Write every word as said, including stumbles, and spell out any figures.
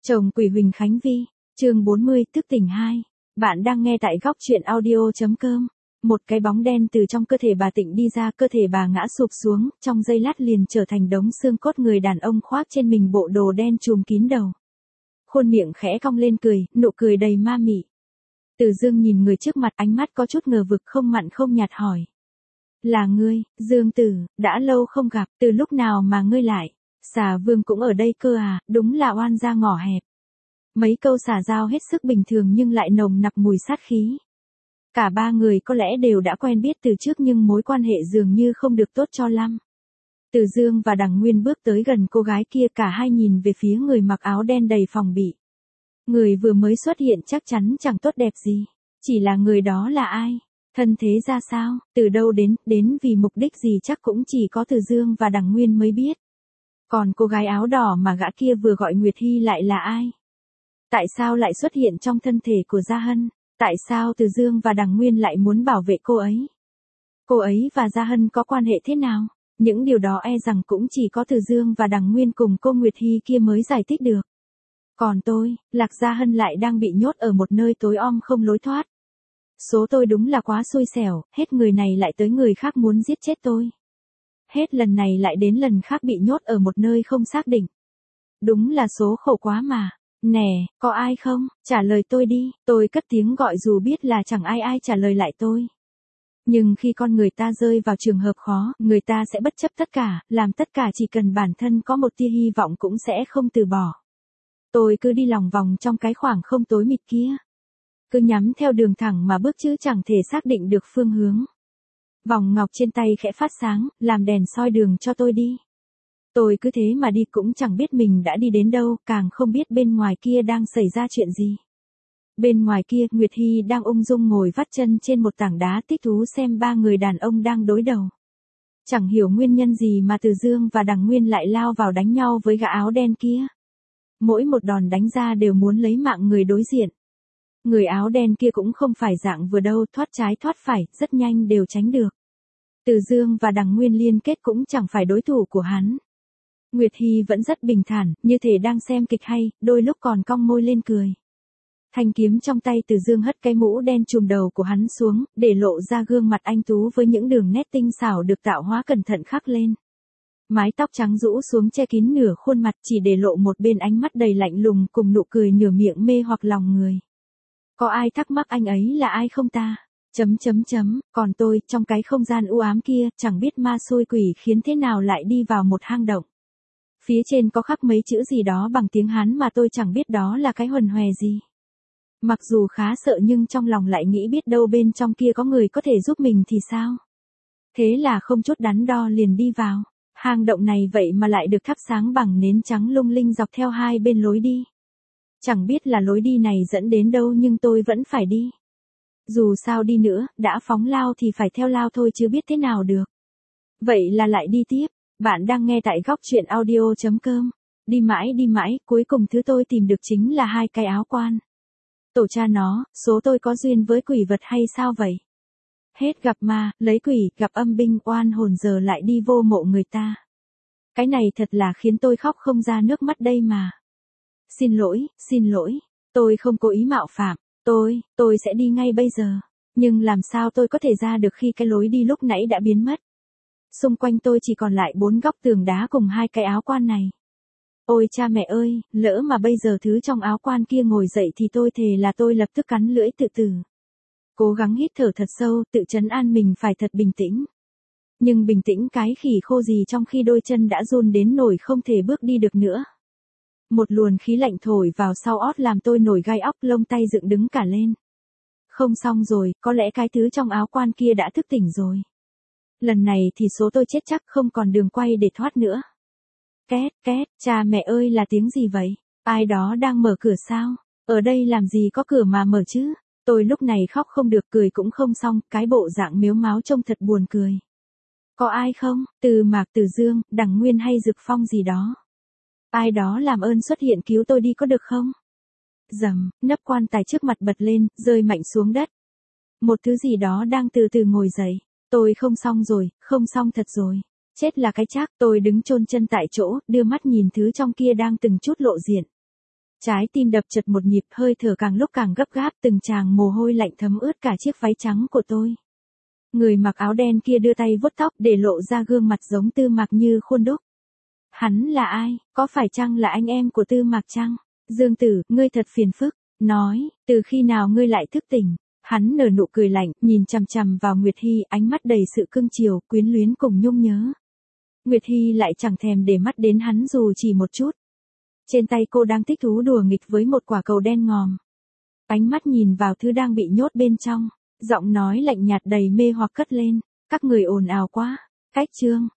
Chồng Quỷ Huỳnh Khánh Vi, chương bốn mươi, thức tỉnh hai. Bạn đang nghe tại góc truyện audio.com. Một cái bóng đen từ trong cơ thể bà Tịnh đi ra, cơ thể bà ngã sụp xuống, trong giây lát liền trở thành đống xương cốt người đàn ông khoác trên mình bộ đồ đen trùm kín đầu. Khuôn miệng khẽ cong lên cười, nụ cười đầy ma mị. Từ Dương nhìn người trước mặt, ánh mắt có chút ngờ vực, không mặn không nhạt hỏi. Là ngươi, Dương Tử, đã lâu không gặp, từ lúc nào mà ngươi lại? Xà Vương cũng ở đây cơ à, đúng là oan gia ngõ hẹp. Mấy câu xả giao hết sức bình thường nhưng lại nồng nặc mùi sát khí. Cả ba người có lẽ đều đã quen biết từ trước nhưng mối quan hệ dường như không được tốt cho lắm. Từ Dương và Đằng Nguyên bước tới gần cô gái kia, cả hai nhìn về phía người mặc áo đen đầy phòng bị. Người vừa mới xuất hiện chắc chắn chẳng tốt đẹp gì. Chỉ là người đó là ai? Thân thế ra sao? Từ đâu đến? Đến vì mục đích gì chắc cũng chỉ có Từ Dương và Đằng Nguyên mới biết. Còn cô gái áo đỏ mà gã kia vừa gọi Nguyệt Hy lại là ai? Tại sao lại xuất hiện trong thân thể của Gia Hân? Tại sao Từ Dương và Đằng Nguyên lại muốn bảo vệ cô ấy? Cô ấy và Gia Hân có quan hệ thế nào? Những điều đó e rằng cũng chỉ có Từ Dương và Đằng Nguyên cùng cô Nguyệt Hy kia mới giải thích được. Còn tôi, Lạc Gia Hân lại đang bị nhốt ở một nơi tối om không lối thoát. Số tôi đúng là quá xui xẻo, hết người này lại tới người khác muốn giết chết tôi. Hết lần này lại đến lần khác bị nhốt ở một nơi không xác định. Đúng là số khổ quá mà. Nè, có ai không? Trả lời tôi đi. Tôi cất tiếng gọi dù biết là chẳng ai ai trả lời lại tôi. Nhưng khi con người ta rơi vào trường hợp khó, người ta sẽ bất chấp tất cả, làm tất cả chỉ cần bản thân có một tia hy vọng cũng sẽ không từ bỏ. Tôi cứ đi lòng vòng trong cái khoảng không tối mịt kia. Cứ nhắm theo đường thẳng mà bước chứ chẳng thể xác định được phương hướng. Vòng ngọc trên tay khẽ phát sáng, làm đèn soi đường cho tôi đi. Tôi cứ thế mà đi cũng chẳng biết mình đã đi đến đâu, càng không biết bên ngoài kia đang xảy ra chuyện gì. Bên ngoài kia, Nguyệt Hy đang ung dung ngồi vắt chân trên một tảng đá thích thú xem ba người đàn ông đang đối đầu. Chẳng hiểu nguyên nhân gì mà Từ Dương và Đằng Nguyên lại lao vào đánh nhau với gã áo đen kia. Mỗi một đòn đánh ra đều muốn lấy mạng người đối diện. Người áo đen kia cũng không phải dạng vừa đâu, thoát trái thoát phải, rất nhanh đều tránh được. Từ Dương và Đằng Nguyên liên kết cũng chẳng phải đối thủ của hắn. Nguyệt Hy vẫn rất bình thản, như thể đang xem kịch hay, đôi lúc còn cong môi lên cười. Thanh kiếm trong tay Từ Dương hất cái mũ đen trùm đầu của hắn xuống, để lộ ra gương mặt anh tú với những đường nét tinh xảo được tạo hóa cẩn thận khắc lên. Mái tóc trắng rũ xuống che kín nửa khuôn mặt, chỉ để lộ một bên ánh mắt đầy lạnh lùng cùng nụ cười nửa miệng mê hoặc lòng người. Có ai thắc mắc anh ấy là ai không ta? Chấm chấm chấm, còn tôi, trong cái không gian u ám kia, chẳng biết ma xui quỷ khiến thế nào lại đi vào một hang động. Phía trên có khắc mấy chữ gì đó bằng tiếng Hán mà tôi chẳng biết đó là cái huần hòe gì. Mặc dù khá sợ nhưng trong lòng lại nghĩ biết đâu bên trong kia có người có thể giúp mình thì sao. Thế là không chút đắn đo liền đi vào. Hang động này vậy mà lại được thắp sáng bằng nến trắng lung linh dọc theo hai bên lối đi. Chẳng biết là lối đi này dẫn đến đâu nhưng tôi vẫn phải đi. Dù sao đi nữa, đã phóng lao thì phải theo lao thôi chứ biết thế nào được. Vậy là lại đi tiếp. Bạn đang nghe tại góc truyện audio.com. Đi mãi đi mãi, cuối cùng thứ tôi tìm được chính là hai cái áo quan. Tổ cha nó, số tôi có duyên với quỷ vật hay sao vậy? Hết gặp ma, lấy quỷ, gặp âm binh, oan hồn giờ lại đi vô mộ người ta. Cái này thật là khiến tôi khóc không ra nước mắt đây mà. Xin lỗi, xin lỗi, tôi không cố ý mạo phạm, tôi, tôi sẽ đi ngay bây giờ. Nhưng làm sao tôi có thể ra được khi cái lối đi lúc nãy đã biến mất? Xung quanh tôi chỉ còn lại bốn góc tường đá cùng hai cái áo quan này. Ôi cha mẹ ơi, lỡ mà bây giờ thứ trong áo quan kia ngồi dậy thì tôi thề là tôi lập tức cắn lưỡi tự tử. Cố gắng hít thở thật sâu, tự trấn an mình phải thật bình tĩnh. Nhưng bình tĩnh cái khỉ khô gì trong khi đôi chân đã run đến nỗi không thể bước đi được nữa. Một luồng khí lạnh thổi vào sau ót làm tôi nổi gai óc, lông tay dựng đứng cả lên. Không xong rồi, có lẽ cái thứ trong áo quan kia đã thức tỉnh rồi. Lần này thì số tôi chết chắc, không còn đường quay để thoát nữa. Két, két, cha mẹ ơi là tiếng gì vậy? Ai đó đang mở cửa sao? Ở đây làm gì có cửa mà mở chứ? Tôi lúc này khóc không được, cười cũng không xong, cái bộ dạng mếu máo trông thật buồn cười. Có ai không? Từ Mạc, Từ Dương, Đằng Nguyên hay Dực Phong gì đó? Ai đó làm ơn xuất hiện cứu tôi đi có được không? Dầm, nắp quan tài trước mặt bật lên, rơi mạnh xuống đất. Một thứ gì đó đang từ từ ngồi dậy. Tôi không xong rồi, không xong thật rồi. Chết là cái chắc, tôi đứng chôn chân tại chỗ, đưa mắt nhìn thứ trong kia đang từng chút lộ diện. Trái tim đập chật một nhịp, hơi thở càng lúc càng gấp gáp, từng tràng mồ hôi lạnh thấm ướt cả chiếc váy trắng của tôi. Người mặc áo đen kia đưa tay vuốt tóc để lộ ra gương mặt giống Tư Mạc như khuôn đúc. Hắn là ai, có phải chăng là anh em của Tư Mạc chăng? Dương Tử, ngươi thật phiền phức. Nói, từ khi nào ngươi lại thức tỉnh? Hắn nở nụ cười lạnh, nhìn chằm chằm vào Nguyệt Hy, ánh mắt đầy sự cưng chiều, quyến luyến cùng nhung nhớ. Nguyệt Hy lại chẳng thèm để mắt đến hắn dù chỉ một chút. Trên tay cô đang thích thú đùa nghịch với một quả cầu đen ngòm. Ánh mắt nhìn vào thứ đang bị nhốt bên trong, giọng nói lạnh nhạt đầy mê hoặc cất lên, các người ồn ào quá. Cách chương